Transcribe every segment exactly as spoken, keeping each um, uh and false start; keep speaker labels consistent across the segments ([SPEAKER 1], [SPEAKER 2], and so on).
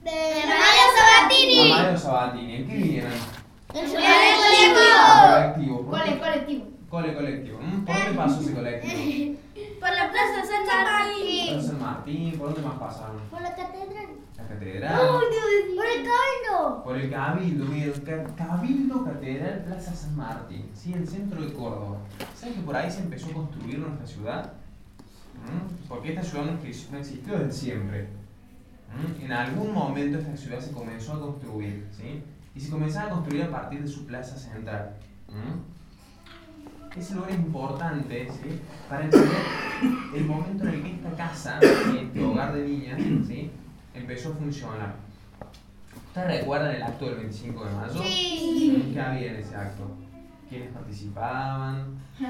[SPEAKER 1] De Mario Sabatini.
[SPEAKER 2] Mario Sabatini. ¿En qué vinieron?
[SPEAKER 1] En su colectivo.
[SPEAKER 2] Colectivo.
[SPEAKER 3] Cole, colectivo.
[SPEAKER 2] Cole colectivo. ¿Por dónde pasó ese colectivo?
[SPEAKER 1] Por la Plaza San Martín.
[SPEAKER 2] Por San Martín. ¿Por dónde más pasaron?
[SPEAKER 1] Por la catedral.
[SPEAKER 2] La catedral.
[SPEAKER 1] Por el cabildo.
[SPEAKER 2] Por el Cabildo, mira, Ca- Cabildo, Catedral, Plaza San Martín, ¿sí? El centro de Córdoba. ¿Sabes que por ahí se empezó a construir nuestra ciudad? ¿Mm? Porque esta ciudad no existió, no existió desde siempre. ¿Mm? En algún momento esta ciudad se comenzó a construir, ¿sí? Y se comenzaba a construir a partir de su plaza central. ¿Mm? Ese lugar es importante, ¿sí? Para entender el momento en el que esta casa, este hogar de niñas, ¿sí? Empezó a funcionar. ¿Ustedes recuerdan el acto del veinticinco de mayo?
[SPEAKER 1] Sí.
[SPEAKER 2] ¿Qué había en ese acto? ¿Quiénes participaban?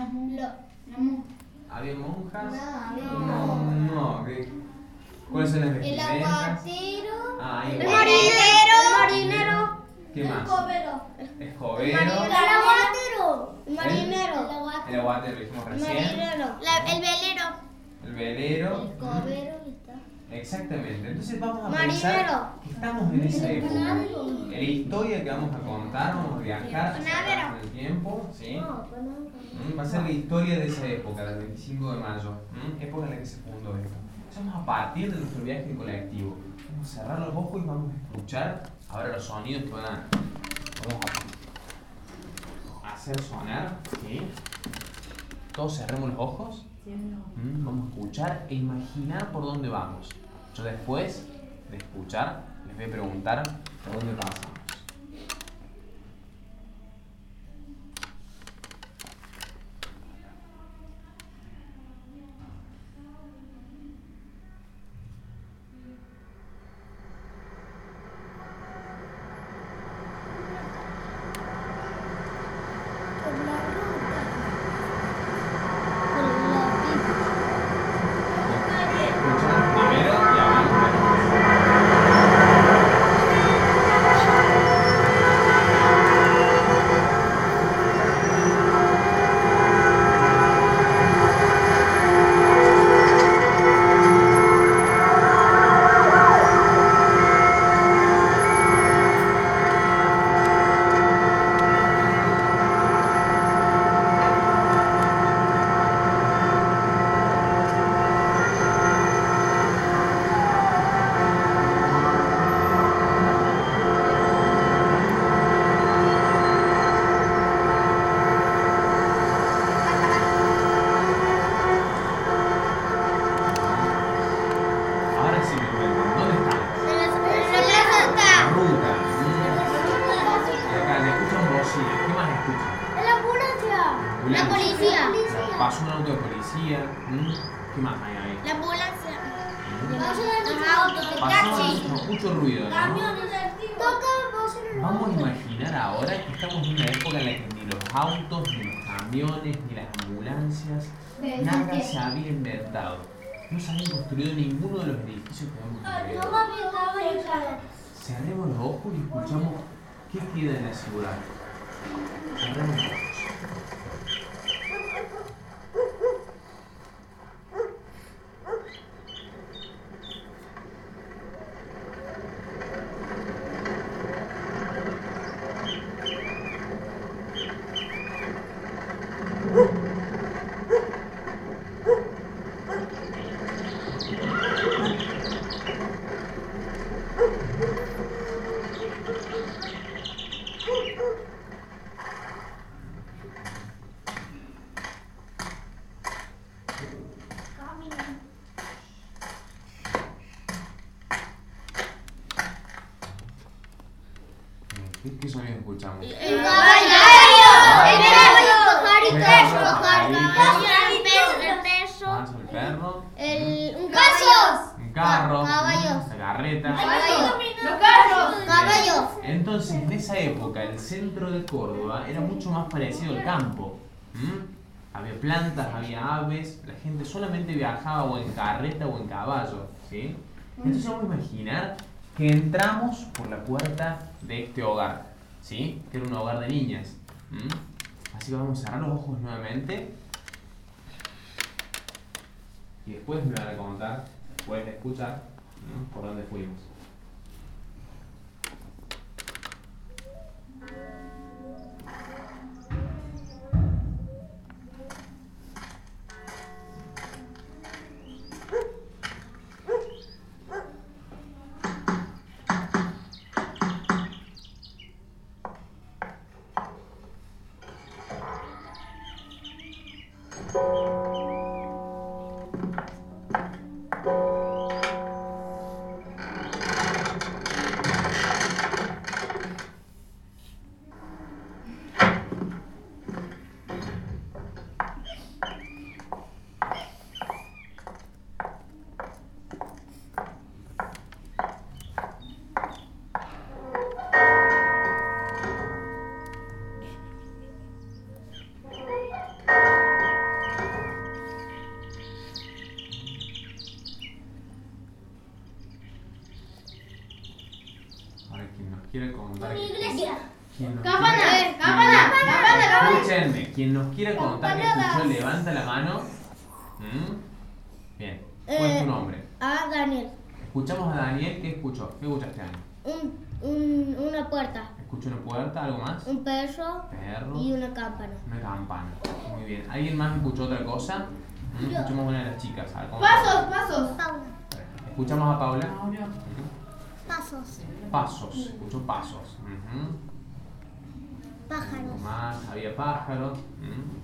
[SPEAKER 2] ¿Había monjas?
[SPEAKER 1] No.
[SPEAKER 2] No, ¿qué? ¿Cuáles son las
[SPEAKER 1] El
[SPEAKER 2] vestimentas?
[SPEAKER 1] aguatero.
[SPEAKER 2] Ah, ahí
[SPEAKER 1] El
[SPEAKER 2] va.
[SPEAKER 1] marinero. El marinero.
[SPEAKER 2] ¿Qué más?
[SPEAKER 1] Escobero.
[SPEAKER 2] Escobero.
[SPEAKER 1] El aguatero. El marinero.
[SPEAKER 2] El aguatero, lo dijimos
[SPEAKER 1] El
[SPEAKER 2] recién.
[SPEAKER 1] marinero. La- el velero.
[SPEAKER 2] El velero.
[SPEAKER 1] El escobero está.
[SPEAKER 2] Exactamente. Entonces vamos a
[SPEAKER 1] Marinero.
[SPEAKER 2] pensar que estamos en esa época.
[SPEAKER 1] Panadero.
[SPEAKER 2] En la historia que vamos a contar, vamos a viajar
[SPEAKER 1] Panadero.
[SPEAKER 2] en el tiempo, ¿sí?
[SPEAKER 1] No, panadero.
[SPEAKER 2] Mm, Va a ser la historia de esa época, del veinticinco de mayo, ¿m? Época en la que se fundó esto. Entonces vamos a partir de nuestro viaje en colectivo. Vamos a cerrar los ojos y vamos a escuchar ahora los sonidos que van a, vamos a hacer sonar, ¿sí? Todos cerremos los ojos. Mm, Vamos a escuchar e imaginar por dónde vamos. Yo después de escuchar les voy a preguntar por dónde pasamos.
[SPEAKER 1] Por la ruta. Por la
[SPEAKER 2] Escuchamos primero y hablamos después. Ahora sí me cuentan, ¿dónde estamos? La ruta. Mm. Y acá le escuchan bocina. ¿Qué más escuchan?
[SPEAKER 1] La ambulancia. La
[SPEAKER 2] Ambulancia.
[SPEAKER 1] policía.
[SPEAKER 2] Pasó un auto de policía. ¿Mm? ¿Qué más hay ahí?
[SPEAKER 1] La ambulancia.
[SPEAKER 2] ¿Mm?
[SPEAKER 1] Los autos, el
[SPEAKER 2] Pasó,
[SPEAKER 1] taxi.
[SPEAKER 2] no escucho ruido, ¿no?
[SPEAKER 1] Tocan voces en los
[SPEAKER 2] Vamos a imaginar ahora que estamos en una época en la que ni los autos, ni los camiones, ni las ambulancias, nada se había inventado. No se habían construido ninguno de los edificios que vemos alrededor. Cerremos los ojos y escuchamos qué queda en la ciudad. Cerremos los ojos. ¿Qué, qué sonido escuchamos?
[SPEAKER 1] El caballo. El caballo. El perro.
[SPEAKER 2] Paso, el perro,
[SPEAKER 1] El un caballo.
[SPEAKER 2] un carro,
[SPEAKER 1] Caballos.
[SPEAKER 2] la carreta.
[SPEAKER 3] Los carros.
[SPEAKER 1] Caballos.
[SPEAKER 2] Entonces, en esa época, el centro de Córdoba era mucho más parecido al campo. ¿Mm? Había plantas, había aves, la gente solamente viajaba o en carreta o en caballo, ¿sí? Entonces vamos a imaginar que entramos por la puerta de este hogar, ¿sí? Que era un hogar de niñas. ¿Mm? Así que vamos a cerrar los ojos nuevamente. Y después me van a contar, después de escuchar, ¿no? Por dónde fuimos. Ahora, quien nos quiere contar.
[SPEAKER 1] Una
[SPEAKER 2] que-
[SPEAKER 1] iglesia.
[SPEAKER 2] quien nos
[SPEAKER 3] Campana,
[SPEAKER 2] quiere-
[SPEAKER 3] campana,
[SPEAKER 2] quien-
[SPEAKER 3] campana, campana.
[SPEAKER 2] Escúchenme, quien nos quiere contar que
[SPEAKER 1] Campanadas.
[SPEAKER 2] escuchó, levanta la mano. ¿Mm? Bien. ¿Cuál es tu
[SPEAKER 1] Eh,
[SPEAKER 2] nombre?
[SPEAKER 1] Ah, Daniel.
[SPEAKER 2] Escuchamos a Daniel. ¿Qué escuchó? ¿Qué escuchaste, Daniel?
[SPEAKER 1] Un, un, una puerta,
[SPEAKER 2] ¿Escuchó una puerta? ¿Algo más?
[SPEAKER 1] un perro
[SPEAKER 2] Perro.
[SPEAKER 1] y una campana.
[SPEAKER 2] Una campana. Muy bien. ¿Alguien más escuchó otra cosa? ¿Mm?
[SPEAKER 1] Yo.
[SPEAKER 2] Escuchamos a una de las chicas. A ver, ¿cómo
[SPEAKER 3] Pasos, pasos.
[SPEAKER 2] Escuchamos a Paula.
[SPEAKER 1] Pasos.
[SPEAKER 2] Pasos. Escuchó pasos. Ujú.
[SPEAKER 1] Pájaros.
[SPEAKER 2] Algo más. Había pájaros. ¿Mm?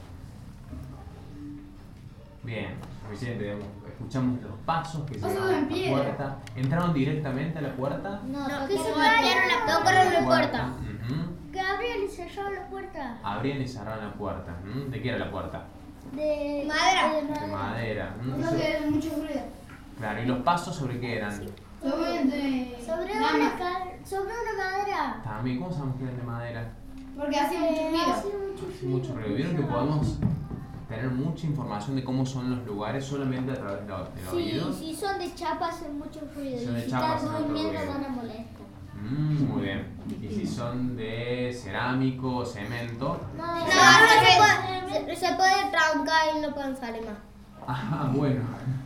[SPEAKER 2] Bien. Suficiente. digamos. Escuchamos los pasos que se
[SPEAKER 3] Pasos
[SPEAKER 2] llegaban
[SPEAKER 3] en
[SPEAKER 2] a la
[SPEAKER 3] pie.
[SPEAKER 2] puerta. ¿Entraron directamente a la puerta?
[SPEAKER 1] No,
[SPEAKER 3] No,
[SPEAKER 1] que
[SPEAKER 3] tocaron
[SPEAKER 1] se
[SPEAKER 3] la
[SPEAKER 1] abrieron
[SPEAKER 3] puerta.
[SPEAKER 1] la tocaron la puerta.
[SPEAKER 2] Ujú.
[SPEAKER 1] Que abrieron y cerraron la puerta.
[SPEAKER 2] Abrían y cerraron la puerta. ¿Mm? ¿De qué era la puerta?
[SPEAKER 1] De
[SPEAKER 3] Madera.
[SPEAKER 2] De madera. ¿Mm?
[SPEAKER 3] No que es mucho ruido.
[SPEAKER 2] Claro. ¿Y los pasos sobre qué eran?
[SPEAKER 3] Sobre de.
[SPEAKER 1] Sobre
[SPEAKER 3] Lama.
[SPEAKER 1] una, cal- sobre una madera.
[SPEAKER 2] También, ¿cómo sabemos que eran de madera?
[SPEAKER 3] Porque hace mucho ruido.
[SPEAKER 1] Hace mucho
[SPEAKER 2] Hace mucho ruido. ¿Vieron que podemos tener mucha información de cómo son los lugares solamente a través del, del
[SPEAKER 1] Sí,
[SPEAKER 2] oído?
[SPEAKER 1] si son de chapa hacen mucho ruido.
[SPEAKER 2] Si son de
[SPEAKER 1] y si
[SPEAKER 2] chapa,
[SPEAKER 1] están
[SPEAKER 2] hacen otro
[SPEAKER 1] durmiendo
[SPEAKER 2] ruido.
[SPEAKER 1] van a molestar.
[SPEAKER 2] Mm, muy bien. ¿Y si son de cerámico o cemento?
[SPEAKER 1] No,
[SPEAKER 3] No,
[SPEAKER 1] no,
[SPEAKER 3] no,
[SPEAKER 1] se, puede, se, se puede trancar y no pueden salir más.
[SPEAKER 2] Ah, bueno.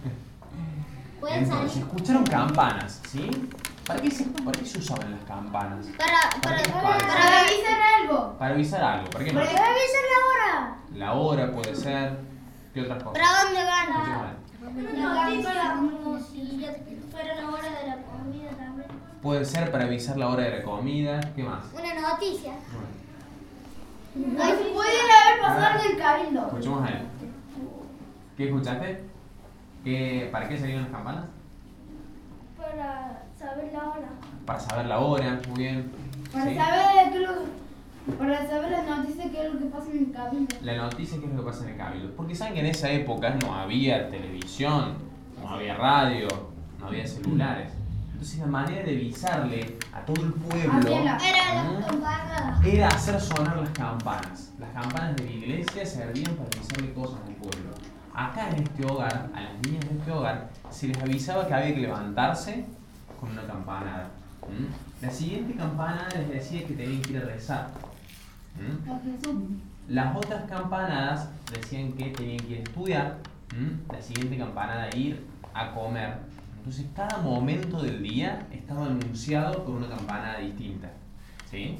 [SPEAKER 1] Pueden
[SPEAKER 2] Entonces,
[SPEAKER 1] salir.
[SPEAKER 2] escucharon campanas, ¿sí? ¿Para qué se, para qué se usaban las campanas?
[SPEAKER 1] Para, para,
[SPEAKER 2] qué?
[SPEAKER 1] para,
[SPEAKER 2] Para-
[SPEAKER 3] Para avisar algo.
[SPEAKER 2] Para avisar algo. ¿Para qué más?
[SPEAKER 1] para avisar la hora.
[SPEAKER 2] La hora puede ser. ¿Qué otras cosas?
[SPEAKER 1] ¿Para dónde van?
[SPEAKER 2] Escuchemos a ver.
[SPEAKER 1] Una noticia como si ya fuera la hora de la comida también.
[SPEAKER 2] Puede ser para avisar la hora de la comida. ¿Qué más?
[SPEAKER 1] Una noticia.
[SPEAKER 2] Bueno,
[SPEAKER 3] Ahí pueden haber pasado del cabildo.
[SPEAKER 2] escuchemos a él. ¿Qué escuchaste? ¿Qué, ¿Para qué salieron las campanas?
[SPEAKER 1] Para saber la hora.
[SPEAKER 2] Para saber la hora, muy bien.
[SPEAKER 3] Para
[SPEAKER 2] ¿Sí?
[SPEAKER 3] saber qué es lo, para saber las noticias qué es lo que pasa en el cabildo.
[SPEAKER 2] La noticia, ¿qué es lo que pasa en el cabildo? Porque saben que en esa época no había televisión, no había radio, no había celulares. Entonces la manera de avisarle a todo el pueblo
[SPEAKER 3] Hacían la-
[SPEAKER 1] Era
[SPEAKER 2] ¿Mm?
[SPEAKER 1] la campana.
[SPEAKER 2] era hacer sonar las campanas. Las campanas de la iglesia servían para avisarle cosas al pueblo. Acá en este hogar, a las niñas de este hogar, se les avisaba que había que levantarse con una campanada. ¿Mm? La siguiente campanada les decía que tenían que ir a rezar. ¿Mm?
[SPEAKER 3] A Jesús.
[SPEAKER 2] Las otras campanadas decían que tenían que ir a estudiar. ¿Mm? La siguiente campanada ir a comer. Entonces cada momento del día estaba anunciado por una campanada distinta. ¿Sí?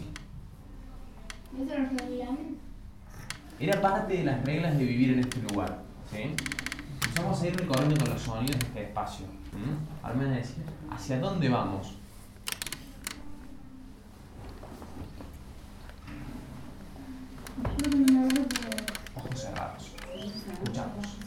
[SPEAKER 3] ¿Y eso lo sabían?
[SPEAKER 2] Era parte de las reglas de vivir en este lugar. ¿Sí? Entonces vamos a ir recorriendo con los sonidos de este espacio. ¿Mm? Ahora me van a decir, ¿hacia dónde vamos? Ojos cerrados. Escuchamos.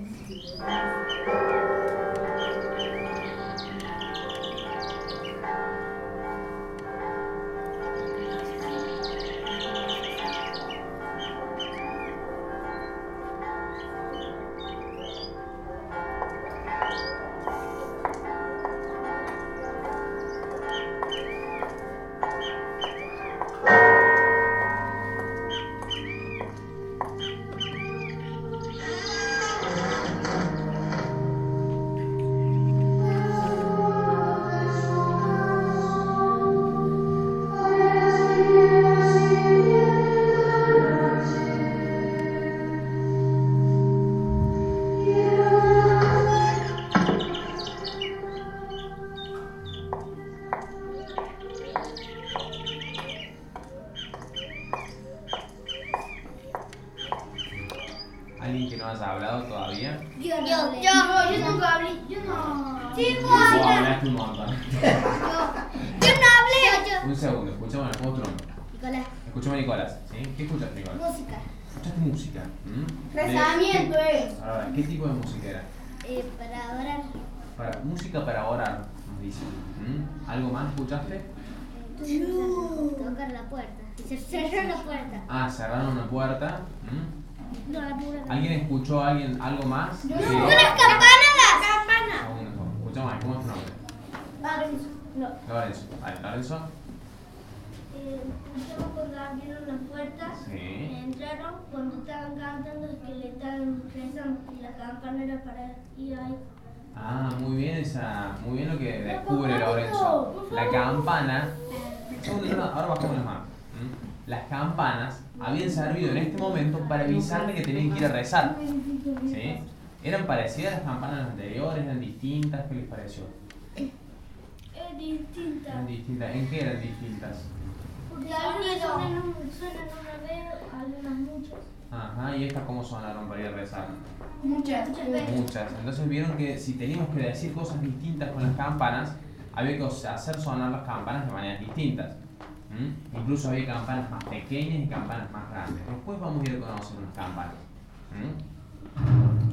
[SPEAKER 2] ¿Alguien que no haya hablado todavía?
[SPEAKER 1] Yo,
[SPEAKER 3] Yo,
[SPEAKER 1] yo,
[SPEAKER 3] yo, yo nunca hablé. Yo no.
[SPEAKER 1] Sí,
[SPEAKER 2] Vos
[SPEAKER 1] vos.
[SPEAKER 2] hablaste un montón.
[SPEAKER 1] Yo no hablé. Yo,
[SPEAKER 2] Un segundo, escuchamos ¿cómo es tu nombre?
[SPEAKER 1] Nicolás,
[SPEAKER 2] Escuchame Nicolás, ¿sí? ¿Qué escuchas Nicolás?
[SPEAKER 1] música.
[SPEAKER 2] ¿Escuchaste música? ¿Mm?
[SPEAKER 3] Rezamiento
[SPEAKER 2] De-
[SPEAKER 3] es.
[SPEAKER 2] Ahora, ¿qué tipo de música era?
[SPEAKER 1] Eh, para adorar.
[SPEAKER 2] Para, música para orar, nos dicen. ¿Mm? ¿Algo más escuchaste?
[SPEAKER 1] Tocar la puerta. Y se cerró la puerta.
[SPEAKER 2] Ah, cerraron una puerta. ¿Mm?
[SPEAKER 1] No, la puerta.
[SPEAKER 2] ¿Alguien escuchó a alguien algo más?
[SPEAKER 3] Yo
[SPEAKER 2] Sí.
[SPEAKER 3] no.
[SPEAKER 1] ¡Unas campanadas! ¡Campana!
[SPEAKER 2] Segundo, escuchamos, ¿cómo es tu nombre?
[SPEAKER 1] Lorenzo. No.
[SPEAKER 2] Lorenzo. Vale, Lorenzo.
[SPEAKER 1] Eh, escuchamos cuando abrieron las puertas.
[SPEAKER 2] Sí.
[SPEAKER 1] Entraron cuando estaban cantando es que le estaban rezando y la campana era para ir ahí.
[SPEAKER 2] Ah, muy bien esa, muy bien lo que descubre Lorenzo. La campana, ahora bajamos las manos. ¿Mm? Las campanas habían servido en este momento para avisarle que tenían que ir a rezar. ¿Sí? ¿Eran parecidas a las campanas anteriores? ¿Eran distintas? ¿Qué les pareció?
[SPEAKER 1] Es distinta.
[SPEAKER 2] ¿Eran distintas? ¿En qué eran distintas?
[SPEAKER 1] Porque algunas suenan, un- suenan una vez, algunas muchas.
[SPEAKER 2] Ajá, ¿y estas cómo sonaron para ir a rezar?
[SPEAKER 3] Muchas.
[SPEAKER 1] Muchas veces.
[SPEAKER 2] Muchas. Entonces vieron que si teníamos que decir cosas distintas con las campanas, había que hacer sonar las campanas de maneras distintas. ¿Mm? Incluso había campanas más pequeñas y campanas más grandes. Después vamos a ir a conocer unas campanas. ¿Mm?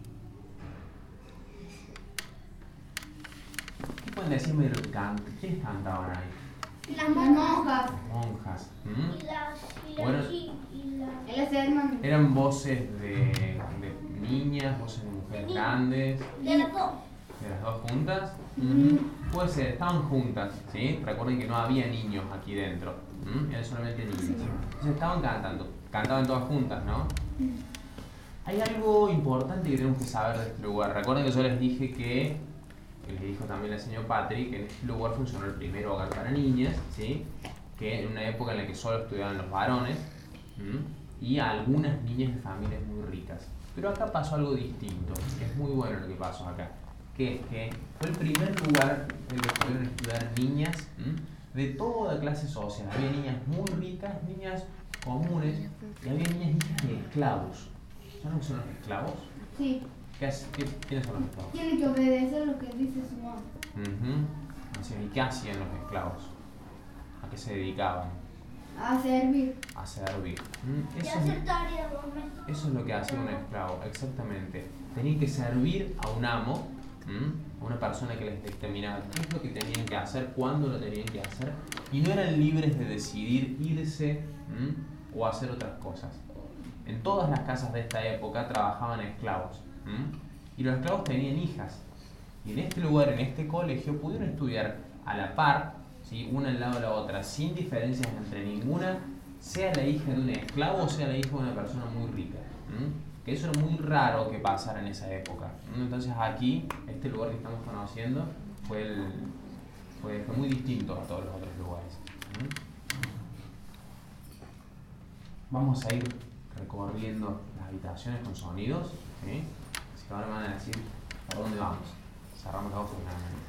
[SPEAKER 2] ¿Qué pueden decirme de lo que cantan? ¿Quiénes cantaban ahí?
[SPEAKER 1] Las
[SPEAKER 3] Las monjas.
[SPEAKER 2] Las monjas. ¿Mm?
[SPEAKER 1] Y las, y las,
[SPEAKER 2] Bueno.
[SPEAKER 1] chi- y las-
[SPEAKER 3] Él es hermano.
[SPEAKER 2] Eran voces de, de niñas, voces de mujeres grandes,
[SPEAKER 1] de las dos.
[SPEAKER 2] de las dos juntas. Ujú. Puede ser, estaban juntas, ¿sí? Recuerden que no había niños aquí dentro, ¿m? Eran solamente niñas. Entonces estaban cantando, cantaban todas juntas, ¿no? Hay algo importante que tenemos que saber de este lugar. Recuerden que yo les dije que, que les dijo también el señor Patrick, que en este lugar funcionó el primer hogar para niñas, ¿sí? Que en una época en la que solo estudiaban los varones, ¿m? Y algunas niñas de familias muy ricas. Pero acá pasó algo distinto, que es muy bueno lo que pasó acá. Que es que fue el primer lugar en el que pudieron estudiar niñas, ¿m? De toda clase social. Había niñas muy ricas, niñas comunes, y había niñas hijas de esclavos. ¿Saben lo que son los esclavos?
[SPEAKER 3] Sí.
[SPEAKER 2] ¿Qué hace- qué- ¿Quiénes son los esclavos?
[SPEAKER 3] Tiene que obedecer lo que dice su amo.
[SPEAKER 2] Ujú. Así, ¿y qué hacían los esclavos? ¿A qué se dedicaban?
[SPEAKER 3] A servir.
[SPEAKER 2] A servir. ¿M?
[SPEAKER 1] Y
[SPEAKER 2] Eso es-
[SPEAKER 1] hacer tareas domésticas.
[SPEAKER 2] Eso es lo que hacía un esclavo, exactamente. Tenían que servir a un amo, ¿m? A una persona que les dictaminaba qué es lo que tenían que hacer, cuándo lo tenían que hacer, y no eran libres de decidir irse, ¿m? O hacer otras cosas. En todas las casas de esta época trabajaban esclavos, ¿m? Y los esclavos tenían hijas. Y en este lugar, en este colegio, pudieron estudiar a la par, ¿sí? Una al lado de la otra, sin diferencias entre ninguna, sea la hija de un esclavo o sea la hija de una persona muy rica. ¿M? Que eso era muy raro que pasara en esa época. ¿M? Entonces aquí, este lugar que estamos conociendo, fue, el, fue, fue muy distinto a todos los otros lugares. ¿M? Vamos a ir recorriendo las habitaciones con sonidos, ¿sí? Así que ahora me van a decir por dónde vamos. Cerramos los ojos finalmente.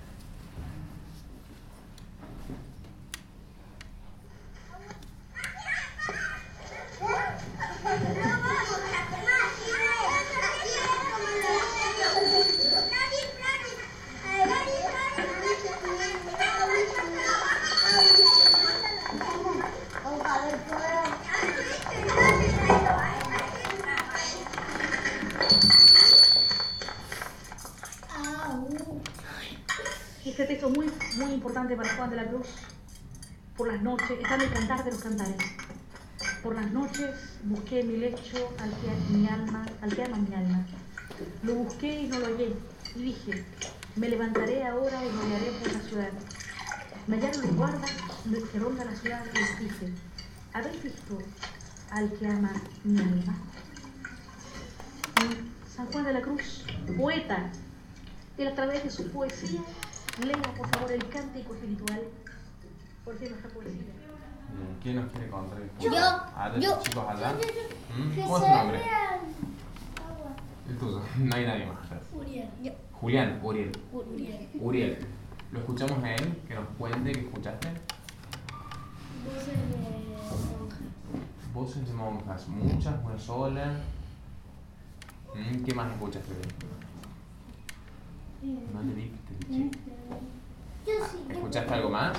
[SPEAKER 4] Este texto es muy, muy importante para Juan de la Cruz. Por las noches, está en el Cantar de los Cantares. Por las noches busqué mi lecho al que mi alma, al que ama mi alma. Lo busqué y no lo hallé. Y dije, me levantaré ahora y rodearé por la ciudad. Me hallaron los guardas que rondan la ciudad y les dije, ¿habéis visto al que ama mi alma? Y San Juan de la Cruz, poeta, él a través de su poesía, lea por favor el cántico espiritual, porque nuestra poesía.
[SPEAKER 2] Bien, ¿quién nos quiere contar?
[SPEAKER 1] Yo,
[SPEAKER 2] ¿A los
[SPEAKER 1] yo.
[SPEAKER 2] chicos allá? ¿Mm?
[SPEAKER 1] Que
[SPEAKER 2] ¿Cómo es
[SPEAKER 1] se
[SPEAKER 2] tu nombre?
[SPEAKER 1] vean.
[SPEAKER 2] El tuyo. No hay nadie más.
[SPEAKER 1] Uriel. Yo.
[SPEAKER 2] Julián, Uriel.
[SPEAKER 1] Uriel.
[SPEAKER 2] Uriel. Lo escuchamos a él, que nos cuente qué escuchaste.
[SPEAKER 1] Voces de monjas.
[SPEAKER 2] Voces de monjas, muchas, una sola. Mm, ¿Qué más escuchaste? No te di, te di.
[SPEAKER 1] Yo sí. yo-
[SPEAKER 2] ¿Escuchaste algo más?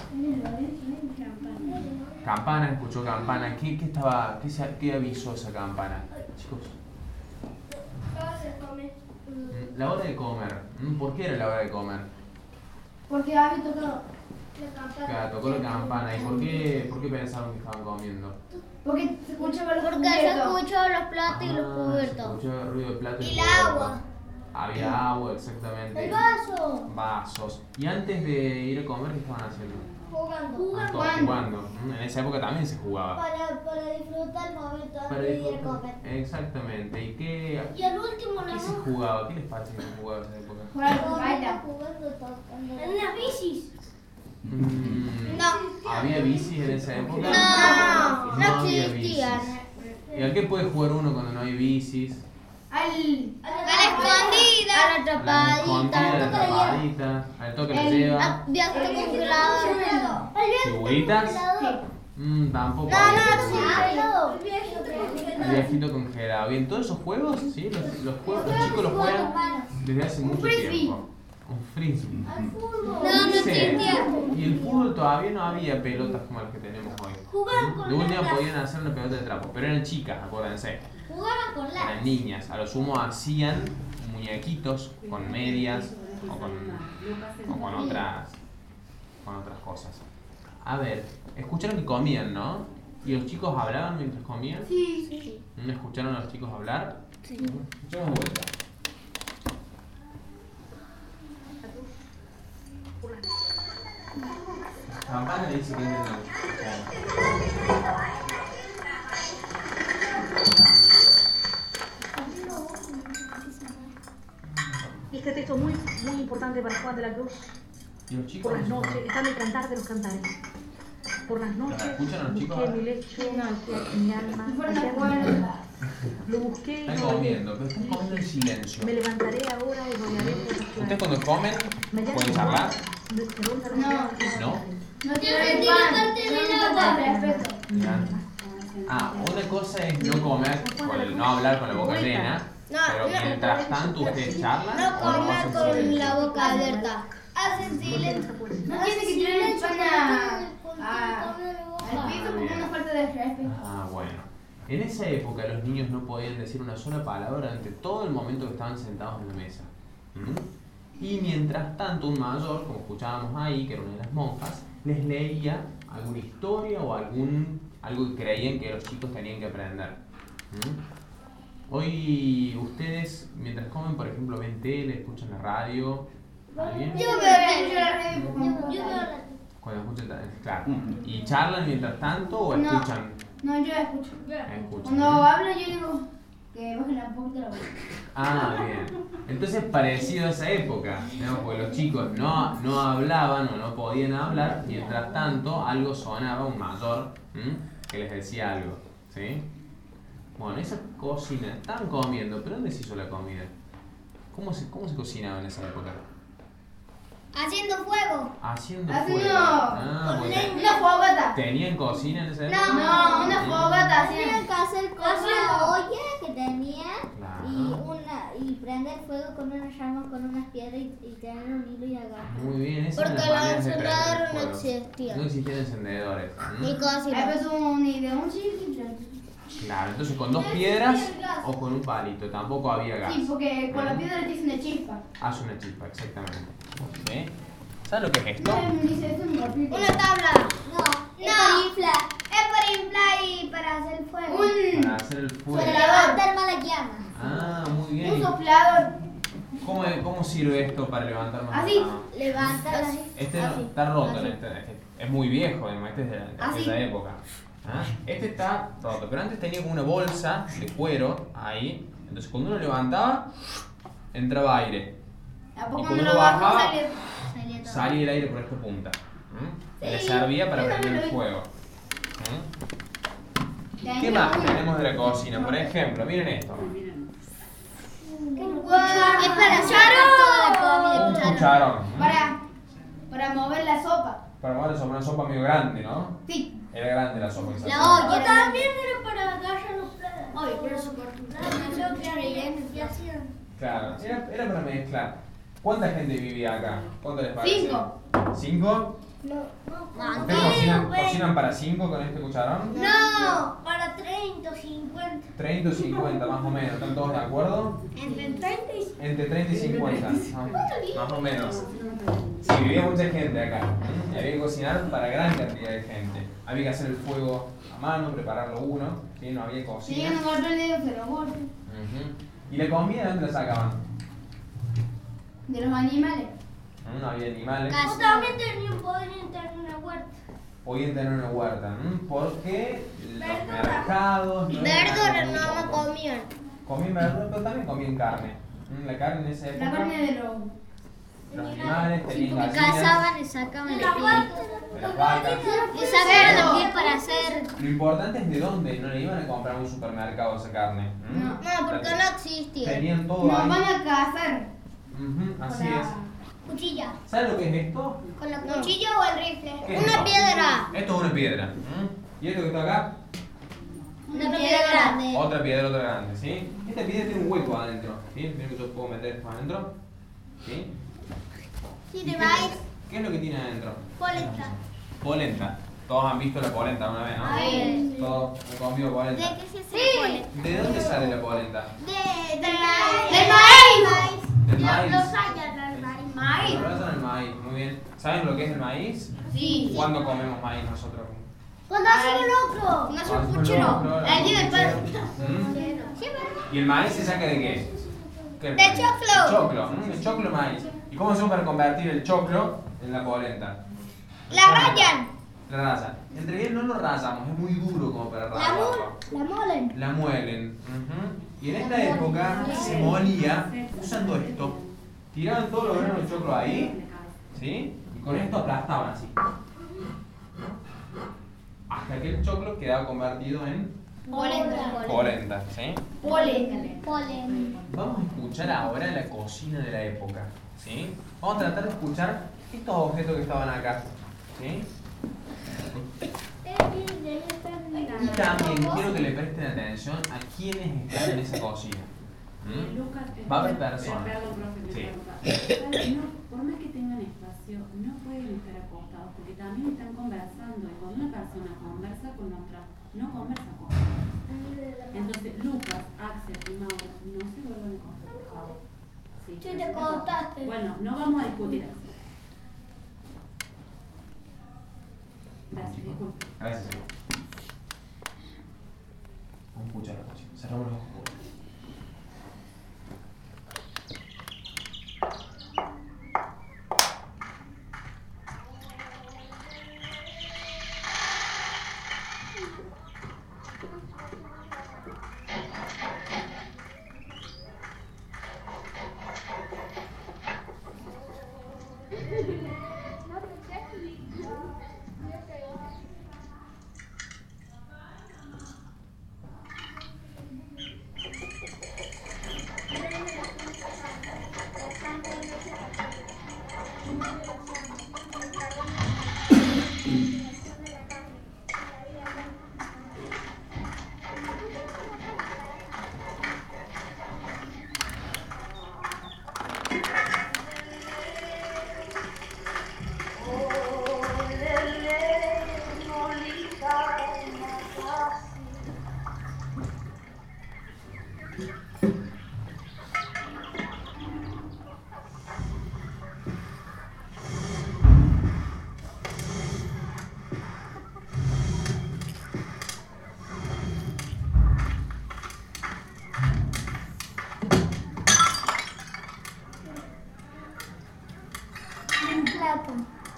[SPEAKER 2] Campana, escuchó campana. ¿Qué, qué estaba, qué, se- qué avisó esa campana? Chicos,
[SPEAKER 1] Ahora se come.
[SPEAKER 2] mm, la hora de comer. Mm, ¿Por qué era la hora de comer?
[SPEAKER 3] Porque había tocado.
[SPEAKER 1] La campana.
[SPEAKER 2] Claro, tocó la campana. ¿Y por qué, por qué pensaron que estaban comiendo?
[SPEAKER 3] Porque se escuchaba los
[SPEAKER 1] Porque se
[SPEAKER 3] cubiertos.
[SPEAKER 1] escuchó los platos y los
[SPEAKER 2] Ah, se
[SPEAKER 1] cubiertos.
[SPEAKER 2] escuchó ruido de plato
[SPEAKER 1] Y
[SPEAKER 2] y
[SPEAKER 1] el
[SPEAKER 2] cubiertos.
[SPEAKER 1] agua.
[SPEAKER 2] Había agua, exactamente.
[SPEAKER 1] El vaso.
[SPEAKER 2] Vasos. Y antes de ir a comer, ¿qué estaban haciendo?
[SPEAKER 1] Jugando.
[SPEAKER 2] Ah, todos jugando. Mm, En esa época también se jugaba.
[SPEAKER 1] Para, para disfrutar el momento
[SPEAKER 2] Para
[SPEAKER 1] antes de ir a
[SPEAKER 2] disfrutar.
[SPEAKER 1] comer.
[SPEAKER 2] Exactamente. ¿Y qué,
[SPEAKER 1] Y al último la
[SPEAKER 2] qué se
[SPEAKER 1] monja.
[SPEAKER 2] jugaba? ¿Qué les parece que se jugaba en esa época?
[SPEAKER 3] Jugar con gaita.
[SPEAKER 1] En las bicis.
[SPEAKER 2] Mm,
[SPEAKER 1] No.
[SPEAKER 2] ¿Había bicis en esa época?
[SPEAKER 1] No, no
[SPEAKER 2] había
[SPEAKER 1] existían.
[SPEAKER 2] bicis. ¿Y a qué puede jugar uno cuando no hay bicis?
[SPEAKER 3] Al.
[SPEAKER 1] A la escondida. A la
[SPEAKER 2] La escondida, la atrapadita, al toque la lleva.
[SPEAKER 1] Viaje congelado.
[SPEAKER 2] ¿Figuritas? Mmm, tampoco.
[SPEAKER 1] No,
[SPEAKER 2] había
[SPEAKER 1] no,
[SPEAKER 2] figuritas. El viajito congelado. Bien, todos esos juegos, sí, los, los, juegos, los chicos los juegan desde hace mucho tiempo. Un frisbee.
[SPEAKER 1] No, no
[SPEAKER 2] Sí.
[SPEAKER 1] existía.
[SPEAKER 2] Y el fútbol todavía no había pelotas como las que tenemos hoy.
[SPEAKER 1] Jugaban con
[SPEAKER 2] De última
[SPEAKER 1] latas.
[SPEAKER 2] podían hacer una pelota de trapo, pero eran chicas, acuérdense.
[SPEAKER 1] Jugaban con
[SPEAKER 2] Eran
[SPEAKER 1] latas.
[SPEAKER 2] niñas. A lo sumo hacían muñequitos con medias o con, o con otras con otras cosas. A ver, escucharon que comían, ¿no? ¿Y los chicos hablaban mientras comían?
[SPEAKER 3] Sí.
[SPEAKER 2] ¿No escucharon a los chicos hablar? Sí. Escuchemos de vuelta.
[SPEAKER 4] Por las
[SPEAKER 2] La campana le dice que entren
[SPEAKER 4] Y este texto es muy, muy importante para Juan de la Cruz.
[SPEAKER 2] ¿Y los chicos?
[SPEAKER 4] Por las noches, está en el cantar de los cantares. Por las noches
[SPEAKER 2] escuchan los chicos?
[SPEAKER 4] busqué mi lecho, mi alma,
[SPEAKER 3] Si fueron a
[SPEAKER 4] hallar
[SPEAKER 3] jugar
[SPEAKER 4] mi
[SPEAKER 3] a
[SPEAKER 4] alma.
[SPEAKER 3] la-
[SPEAKER 4] Lo busqué y
[SPEAKER 2] Están
[SPEAKER 4] no lo hallé.
[SPEAKER 2] comiendo, pero están comiendo en silencio.
[SPEAKER 4] Me levantaré ahora y volaré por las
[SPEAKER 2] ¿Ustedes
[SPEAKER 4] ciudades.
[SPEAKER 2] cuando comen
[SPEAKER 4] Me hallaré
[SPEAKER 2] pueden charlar?
[SPEAKER 4] donde se pregunta los
[SPEAKER 3] No.
[SPEAKER 4] ciudades.
[SPEAKER 2] ¿No?
[SPEAKER 3] No
[SPEAKER 1] Yo
[SPEAKER 3] tiene
[SPEAKER 1] sentí
[SPEAKER 3] pan.
[SPEAKER 1] la parte de
[SPEAKER 3] No
[SPEAKER 1] la
[SPEAKER 3] falta
[SPEAKER 1] boca.
[SPEAKER 3] respeto.
[SPEAKER 2] Ya. Ah, una cosa es no comer, con el- no hablar con la boca llena, pero mientras tanto ustedes charlan
[SPEAKER 1] No
[SPEAKER 2] o lo
[SPEAKER 1] comer
[SPEAKER 2] hacen
[SPEAKER 1] con
[SPEAKER 2] silencio.
[SPEAKER 1] la boca abierta. Hacen
[SPEAKER 4] Silencio.
[SPEAKER 1] silencio.
[SPEAKER 3] No tiene que tirar el pan a- a- al
[SPEAKER 2] Ah,
[SPEAKER 3] piso como
[SPEAKER 2] bien.
[SPEAKER 3] una falta de respeto.
[SPEAKER 2] Ah, bueno. En esa época los niños no podían decir una sola palabra durante todo el momento que estaban sentados en la mesa. ¿Mm? Y mientras tanto un mayor, como escuchábamos ahí, que era una de las monjas, les leía alguna historia o algún algo que creían que los chicos tenían que aprender. ¿Mm? Hoy ustedes, mientras comen, por ejemplo, ven tele, escuchan la radio. ¿Alguien?
[SPEAKER 1] Yo
[SPEAKER 3] Yo
[SPEAKER 1] veo
[SPEAKER 3] escucho la radio
[SPEAKER 1] Yo
[SPEAKER 3] porque me
[SPEAKER 1] yo veo
[SPEAKER 3] gusta.
[SPEAKER 1] la
[SPEAKER 2] Cuando escuchan, la- claro. ¿Y charlan mientras tanto o
[SPEAKER 3] No.
[SPEAKER 2] escuchan?
[SPEAKER 3] No, yo escucho.
[SPEAKER 2] Escuchan.
[SPEAKER 3] Cuando hablo yo digo que bajen la poquito la voz.
[SPEAKER 2] Ah, bien. Entonces parecido a esa época, ¿no? Porque los chicos no, no hablaban o no podían hablar, mientras tanto algo sonaba, un mayor, ¿m? que les decía algo, ¿sí? Bueno, esa cocina, estaban comiendo, pero ¿dónde se hizo la comida? ¿Cómo se, cómo se cocinaba en esa época?
[SPEAKER 1] Haciendo fuego.
[SPEAKER 2] Haciendo
[SPEAKER 3] Haciendo-
[SPEAKER 2] fuego. Ah,
[SPEAKER 1] con
[SPEAKER 2] porque
[SPEAKER 3] Una fogata.
[SPEAKER 2] ¿tenían cocina en esa época?
[SPEAKER 3] No, una fogata así.
[SPEAKER 1] Tenían que hacer con una olla que tenían
[SPEAKER 2] Claro.
[SPEAKER 1] y una y prender fuego con unas ramas, con unas piedras y, y tener un hilo y agarrar.
[SPEAKER 2] Muy bien, esas
[SPEAKER 1] Porque
[SPEAKER 2] eran las
[SPEAKER 1] los
[SPEAKER 2] maneras de prender
[SPEAKER 1] encendedores no
[SPEAKER 2] fuego.
[SPEAKER 1] existían.
[SPEAKER 2] No existían encendedores. ¿m?
[SPEAKER 1] Ni cocina.
[SPEAKER 3] Ahí pasó un de un chiquito.
[SPEAKER 2] Claro, entonces con dos piedras o con un palito, tampoco había gas.
[SPEAKER 3] Sí, porque con la piedra te dicen de chispa.
[SPEAKER 2] Hace una chispa, exactamente. ¿Sí? ¿Sabes lo que es esto?
[SPEAKER 3] No, me dice esto es un golpito.
[SPEAKER 1] Una tabla. No, es para inflar. Es para inflar y para hacer fuego.
[SPEAKER 3] Un,
[SPEAKER 2] Para hacer el fuego.
[SPEAKER 1] Para levantar malas llamas.
[SPEAKER 2] Ah, muy bien.
[SPEAKER 3] un soplador.
[SPEAKER 2] ¿Cómo, cómo sirve esto para levantar más
[SPEAKER 3] Así.
[SPEAKER 2] llama?
[SPEAKER 1] Levantar
[SPEAKER 2] Este no-
[SPEAKER 1] así.
[SPEAKER 2] está roto,
[SPEAKER 1] Así.
[SPEAKER 2] este, este es muy viejo, además, este es de, la- de
[SPEAKER 3] Así.
[SPEAKER 2] aquella época. ¿Ah? Este está roto, pero antes tenía como una bolsa de cuero ahí, entonces cuando uno levantaba, entraba aire.
[SPEAKER 3] ¿A
[SPEAKER 2] Y
[SPEAKER 3] poco
[SPEAKER 2] cuando
[SPEAKER 3] me
[SPEAKER 2] uno
[SPEAKER 3] lo bajó?
[SPEAKER 2] bajaba,
[SPEAKER 3] Salió.
[SPEAKER 1] Salía todo.
[SPEAKER 2] salía el aire por esta punta. ¿Mm? Le
[SPEAKER 3] Sí,
[SPEAKER 2] servía para
[SPEAKER 3] yo
[SPEAKER 2] prender
[SPEAKER 3] también
[SPEAKER 2] el
[SPEAKER 3] lo vi.
[SPEAKER 2] fuego. ¿Mm? ¿Qué más tenemos de la cocina? Por ejemplo, miren esto.
[SPEAKER 1] Es para sacar toda la comida.
[SPEAKER 2] Un
[SPEAKER 1] cuchara.
[SPEAKER 2] cucharón. ¿Mm?
[SPEAKER 3] Para, para mover la sopa.
[SPEAKER 2] Para mover eso, una sopa medio grande, ¿no?
[SPEAKER 3] Sí.
[SPEAKER 2] Era grande la sopa que
[SPEAKER 1] La
[SPEAKER 2] sacaba.
[SPEAKER 1] olla también era para agarrar los platos. Oye, pero eso por y hacían.
[SPEAKER 2] Claro, era, era para mezclar. ¿Cuánta gente vivía acá? ¿Cuánto les parece?
[SPEAKER 3] Cinco.
[SPEAKER 2] ¿Cinco?
[SPEAKER 1] No, no,
[SPEAKER 2] ¿Ustedes cocinan, cocinan para cinco con este cucharón?
[SPEAKER 1] No, para treinta o cincuenta.
[SPEAKER 2] treinta o cincuenta más o menos, ¿están todos de acuerdo?
[SPEAKER 1] Entre treinta y
[SPEAKER 2] Entre treinta y cincuenta, ¿no? Más o menos. Sí, vivía mucha gente acá. ¿Mm? Y había que cocinar para gran cantidad de gente. Había que hacer el fuego a mano, prepararlo uno, ¿sí? No había
[SPEAKER 3] Sí,
[SPEAKER 2] cocina.
[SPEAKER 3] no golpeó el dedo, pero golpe.
[SPEAKER 2] Ujú. ¿Y la comida de dónde la sacaban?
[SPEAKER 3] De los animales.
[SPEAKER 2] ¿Mm? No había animales.
[SPEAKER 1] O también tenían, podrían tener una huerta.
[SPEAKER 2] Podían tener una huerta, ¿m? Porque los
[SPEAKER 1] Verdura.
[SPEAKER 2] mercados no eran
[SPEAKER 1] Verduras
[SPEAKER 2] algo muy
[SPEAKER 1] no, no
[SPEAKER 2] común.
[SPEAKER 1] comían.
[SPEAKER 2] Comían verduras, pero también comían carne. Mm, La carne en esa
[SPEAKER 3] La
[SPEAKER 2] época,
[SPEAKER 3] carne de lobo.
[SPEAKER 2] los animales tenían
[SPEAKER 1] Porque
[SPEAKER 2] gallinas,
[SPEAKER 1] cazaban y sacaban la piel.
[SPEAKER 2] de las vacas.
[SPEAKER 1] Y sacaban la piel para hacer.
[SPEAKER 2] Lo importante es de dónde, no le iban a comprar a un supermercado esa carne. ¿Mm?
[SPEAKER 3] No.
[SPEAKER 1] No, porque no existía.
[SPEAKER 2] Tenían todo
[SPEAKER 3] Nos
[SPEAKER 2] ahí.
[SPEAKER 3] van a cazar.
[SPEAKER 2] Ujú, así
[SPEAKER 3] Con la-
[SPEAKER 2] es.
[SPEAKER 1] Cuchilla.
[SPEAKER 2] ¿Sabes lo que es esto?
[SPEAKER 1] ¿Con la cuchilla o el rifle?
[SPEAKER 2] ¿Qué es
[SPEAKER 1] Una
[SPEAKER 2] esto?
[SPEAKER 1] piedra.
[SPEAKER 2] Esto es una piedra. ¿Mm? ¿Y esto que está acá?
[SPEAKER 1] Una piedra grande.
[SPEAKER 2] Otra piedra, otra grande, ¿sí? Esta piedra tiene un hueco adentro, ¿sí? Miren que yo puedo meter esto adentro, ¿sí? ¿Y
[SPEAKER 1] Tiene
[SPEAKER 2] qué-
[SPEAKER 1] maíz.
[SPEAKER 2] ¿Qué es lo que tiene adentro?
[SPEAKER 1] Polenta.
[SPEAKER 2] Polenta. Todos han visto la polenta una vez, ¿no?
[SPEAKER 1] Sí.
[SPEAKER 2] Todos han comido
[SPEAKER 1] ¿De
[SPEAKER 2] polenta.
[SPEAKER 1] qué se hace polenta?
[SPEAKER 2] ¿De dónde sale la polenta?
[SPEAKER 1] De, del maíz.
[SPEAKER 3] ¡Del maíz!
[SPEAKER 2] Del maíz.
[SPEAKER 1] Los rayas del maíz. Maíz.
[SPEAKER 2] Lo rasan el maíz, muy bien. ¿Saben lo que es el maíz?
[SPEAKER 3] Sí.
[SPEAKER 2] ¿Cuándo comemos maíz nosotros?
[SPEAKER 1] Cuando hacemos locro.
[SPEAKER 3] No es
[SPEAKER 2] Cuando
[SPEAKER 3] un
[SPEAKER 2] hacemos
[SPEAKER 3] puchero.
[SPEAKER 2] locro,
[SPEAKER 3] El día del padre.
[SPEAKER 2] ¿Mm?
[SPEAKER 1] Sí, ¿verdad?
[SPEAKER 2] ¿Y el maíz se saca de qué? ¿Qué es el
[SPEAKER 1] De
[SPEAKER 2] maíz?
[SPEAKER 1] choclo.
[SPEAKER 2] El choclo, ¿mm? El choclo maíz. ¿Y cómo hacemos para convertir el choclo en la polenta?
[SPEAKER 1] La rayan.
[SPEAKER 2] La rasan. En realidad no lo rasamos, es muy duro como para
[SPEAKER 1] La
[SPEAKER 2] rasarlo.
[SPEAKER 1] mol. La molen.
[SPEAKER 2] La muelen. Ujú. Y en esta época se molía usando esto. Tiraban todos los granos de choclo ahí, ¿sí? Y con esto aplastaban así. Hasta que el choclo quedaba convertido en
[SPEAKER 3] Polenta.
[SPEAKER 2] polenta, ¿sí?
[SPEAKER 3] Polen.
[SPEAKER 1] Polen.
[SPEAKER 2] Vamos a escuchar ahora la cocina de la época, ¿sí? Vamos a tratar de escuchar estos objetos que estaban acá, ¿sí? Y también quiero que le presten atención a quienes están en esa cocina. ¿Mm? Va a haber personas.
[SPEAKER 5] Perdón, profe, me
[SPEAKER 2] Sí.
[SPEAKER 5] pregunta. No, por más que tengan espacio, no pueden estar acostados porque también están conversando. Y cuando una persona conversa con otra, no conversa con otra. Entonces, Lucas, Axel y Mauro no se vuelvan a acostar, por favor. Sí,
[SPEAKER 1] Sí, te acostaste.
[SPEAKER 5] Bueno, no vamos a discutir eso. Gracias, disculpe.
[SPEAKER 2] Gracias. Vamos a escuchar la cocina. Cerramos los ojos.
[SPEAKER 1] Un plato.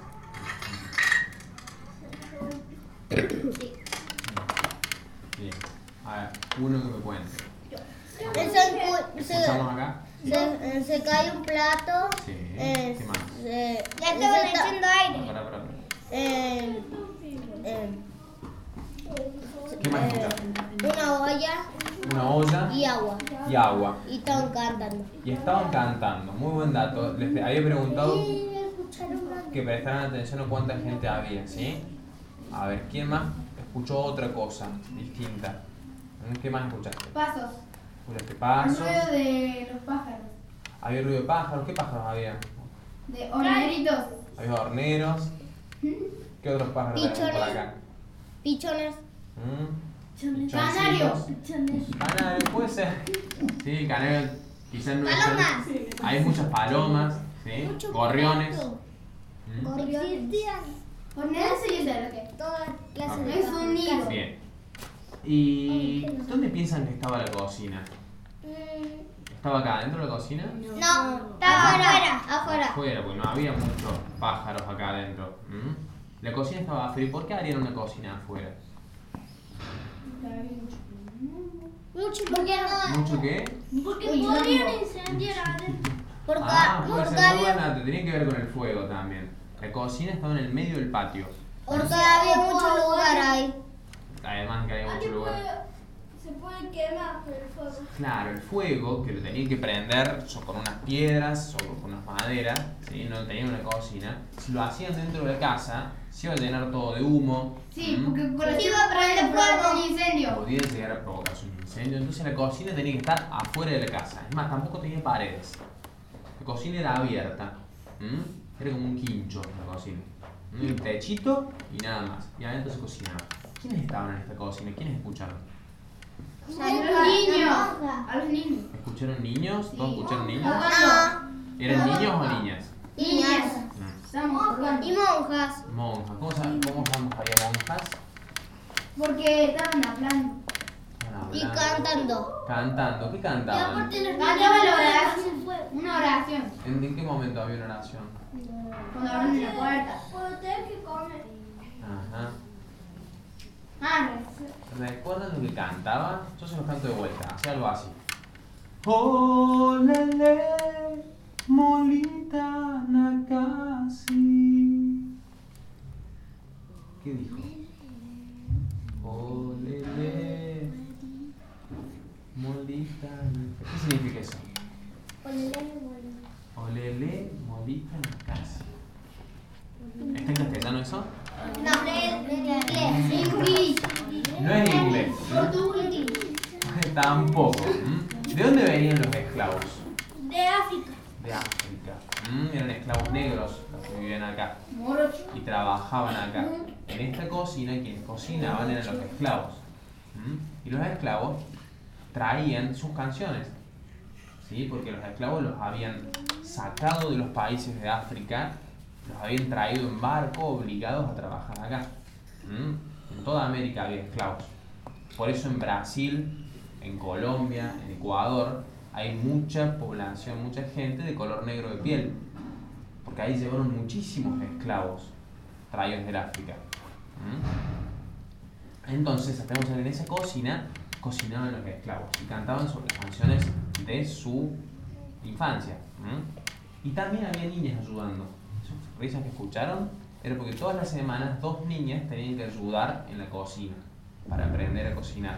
[SPEAKER 2] Bien. A ver, uno que me cuente.
[SPEAKER 1] Se, se,
[SPEAKER 2] ¿Escuchamos acá?
[SPEAKER 1] se, se cae un plato.
[SPEAKER 2] Sí.
[SPEAKER 1] eh,
[SPEAKER 2] ¿Qué más?
[SPEAKER 1] se- ya estaban echando aire.
[SPEAKER 2] Pará, pará, pará.
[SPEAKER 1] Eh, eh,
[SPEAKER 2] ¿Qué más
[SPEAKER 1] eh,
[SPEAKER 2] escuchamos?
[SPEAKER 1] una olla
[SPEAKER 2] Una olla
[SPEAKER 1] y agua.
[SPEAKER 2] y agua.
[SPEAKER 1] Y estaban cantando.
[SPEAKER 2] Y estaban cantando. Muy buen dato. Les había preguntado
[SPEAKER 1] Y escucharon una-
[SPEAKER 2] que prestaran atención a cuánta gente había, ¿sí? A ver, ¿quién más escuchó otra cosa distinta? ¿Qué más escuchaste?
[SPEAKER 3] Pasos.
[SPEAKER 2] ¿Escuchaste
[SPEAKER 3] El
[SPEAKER 2] pasos?
[SPEAKER 3] ruido de los pájaros.
[SPEAKER 2] ¿Había ruido de pájaros? ¿Qué pájaros había?
[SPEAKER 3] De horneritos.
[SPEAKER 2] Había horneros. ¿Qué otros pájaros tenemos por
[SPEAKER 1] Pichones.
[SPEAKER 2] acá?
[SPEAKER 1] Pichones.
[SPEAKER 2] ¿Mm?
[SPEAKER 3] Canarios.
[SPEAKER 2] Pichoncitos. Canario, puede ser. Sí, canario quizás no es tan-
[SPEAKER 1] Palomas.
[SPEAKER 2] Hay muchas palomas, ¿sí?
[SPEAKER 1] Mucho
[SPEAKER 2] Gorriones.
[SPEAKER 1] pato.
[SPEAKER 2] ¿Mm?
[SPEAKER 1] Gorriones.
[SPEAKER 3] Horneros y yo sé lo que.
[SPEAKER 1] Todas clases
[SPEAKER 2] Ok.
[SPEAKER 1] de
[SPEAKER 3] Es un nido.
[SPEAKER 2] Bien. ¿Y dónde piensan que estaba la cocina?
[SPEAKER 1] Mm,
[SPEAKER 2] ¿Estaba acá dentro de la cocina?
[SPEAKER 1] No, estaba afuera. Afuera.
[SPEAKER 2] Afuera, porque no había muchos pájaros acá adentro. ¿Mm? La cocina estaba afuera. ¿Y por qué harían una cocina afuera?
[SPEAKER 1] Mucho porque no.
[SPEAKER 2] ¿Mucho qué?
[SPEAKER 1] Porque
[SPEAKER 3] Uy,
[SPEAKER 1] podrían
[SPEAKER 3] no.
[SPEAKER 1] incendiar adentro. Porque,
[SPEAKER 2] Ah, puede
[SPEAKER 1] porque,
[SPEAKER 2] ser muy
[SPEAKER 1] había,
[SPEAKER 2] buena, te tenía que ver con el fuego también. La cocina estaba en el medio del patio.
[SPEAKER 1] porque había mucho lugar ahí.
[SPEAKER 2] Además que había mucho lugar.
[SPEAKER 1] Se puede quemar por el fuego.
[SPEAKER 2] Claro, el fuego, que lo tenían que prender so- con unas piedras o con unas maderas, ¿sí? No tenían una cocina. Si lo hacían dentro de la casa, se iba a llenar todo de humo.
[SPEAKER 3] Sí,
[SPEAKER 2] ¿m?
[SPEAKER 3] porque con la
[SPEAKER 1] Sí,
[SPEAKER 3] chiva
[SPEAKER 1] va a prender
[SPEAKER 3] prende fuego
[SPEAKER 1] fuego.
[SPEAKER 3] un incendio.
[SPEAKER 2] Podía llegar a provocarse un incendio. Entonces la cocina tenía que estar afuera de la casa. Es más, tampoco tenía paredes. La cocina era abierta. ¿m? Era como un quincho la cocina. ¿m? Un techito y nada más. Y adentro se cocinaba. ¿Quiénes estaban en esta cocina? ¿Quiénes escucharon?
[SPEAKER 3] A los niños. A los niños.
[SPEAKER 2] ¿Escucharon niños? ¿Todos
[SPEAKER 3] Sí.
[SPEAKER 2] escucharon niños?
[SPEAKER 3] Jugando.
[SPEAKER 2] ¿Eran niños o niñas?
[SPEAKER 3] Niñas.
[SPEAKER 2] Mm.
[SPEAKER 3] Estamos jugando.
[SPEAKER 1] Y monjas.
[SPEAKER 2] Monjas. ¿Cómo, sab- cómo sabemos que había monjas?
[SPEAKER 3] Porque estaban hablando.
[SPEAKER 2] Estaban
[SPEAKER 1] Y
[SPEAKER 2] hablando.
[SPEAKER 1] cantando.
[SPEAKER 2] Cantando. ¿Qué
[SPEAKER 1] Y
[SPEAKER 2] cantaban?
[SPEAKER 1] aparte los
[SPEAKER 3] Cantaban
[SPEAKER 1] niños
[SPEAKER 3] la
[SPEAKER 1] hacen
[SPEAKER 3] oración.
[SPEAKER 1] fuego.
[SPEAKER 3] Una oración.
[SPEAKER 2] ¿En, en qué momento había una oración?
[SPEAKER 3] Cuando abren la puerta.
[SPEAKER 1] Cuando tenés que comer.
[SPEAKER 2] Ajá.
[SPEAKER 3] Ah,
[SPEAKER 2] ¿Recuerdan lo que cantaban? Yo se los canto de vuelta. Hacía algo así. Olele, molita nakasi. ¿Qué dijo? Olele, molita nakasi. ¿Qué significa eso? Olele, molita nakasi. ¿Está en castellano eso?
[SPEAKER 1] No, en inglés.
[SPEAKER 2] No es inglés. Tampoco. ¿m? ¿De dónde venían los esclavos?
[SPEAKER 1] De África.
[SPEAKER 2] De África. ¿m? Eran esclavos negros los que vivían acá
[SPEAKER 3] morocho.
[SPEAKER 2] y trabajaban acá. En esta cocina quienes cocinaban eran los esclavos. ¿m? Y los esclavos traían sus canciones. ¿Sí? Porque los esclavos los habían sacado de los países de África, los habían traído en barco obligados a trabajar acá. ¿m? En toda América había esclavos. Por eso en Brasil, en Colombia, en Ecuador, hay mucha población, mucha gente de color negro de piel. Porque ahí llevaron muchísimos esclavos traídos del África. ¿Mm? Entonces, tenemos en esa cocina, cocinaban los esclavos y cantaban sobre las canciones de su infancia. ¿Mm? Y también había niñas ayudando. Esas risas que escucharon era porque todas las semanas dos niñas tenían que ayudar en la cocina para aprender a cocinar.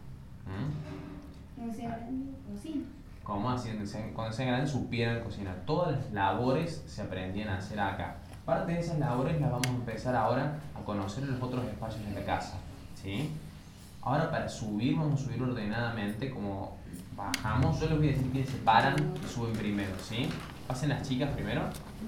[SPEAKER 2] ¿Mm?
[SPEAKER 3] No sé, cocina.
[SPEAKER 2] Como haciendo, cuando sean grandes supieran cocinar. Todas las labores se aprendían a hacer acá. Parte de esas labores las vamos a empezar ahora a conocer en los otros espacios de la casa. ¿Sí? Ahora para subir, vamos a subir ordenadamente como bajamos. Yo les voy a decir que se paran y suben primero. ¿Sí? Pasen las chicas primero.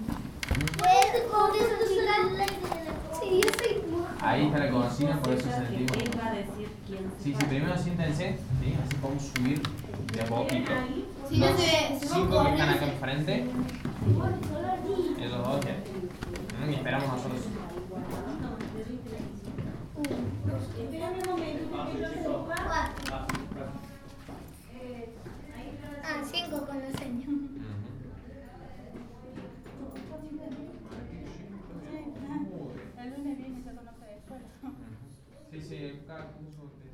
[SPEAKER 1] Sí, yo soy
[SPEAKER 2] Ahí está la cocina, por eso sentimos.
[SPEAKER 5] Él va a decir quién se
[SPEAKER 2] Sí, sí,
[SPEAKER 5] para.
[SPEAKER 2] primero siéntense, ¿sí? Así podemos subir de a poquito.
[SPEAKER 3] Si no
[SPEAKER 2] Los
[SPEAKER 3] se, se van
[SPEAKER 2] cinco que están acá
[SPEAKER 3] corriendo.
[SPEAKER 2] enfrente, esos dos ya. Mm, Y esperamos nosotros.
[SPEAKER 1] Ah, cinco con los seños.
[SPEAKER 2] Ujú.
[SPEAKER 5] El lunes viene y se conoce de escuela.
[SPEAKER 2] Sí, sí, cada curso.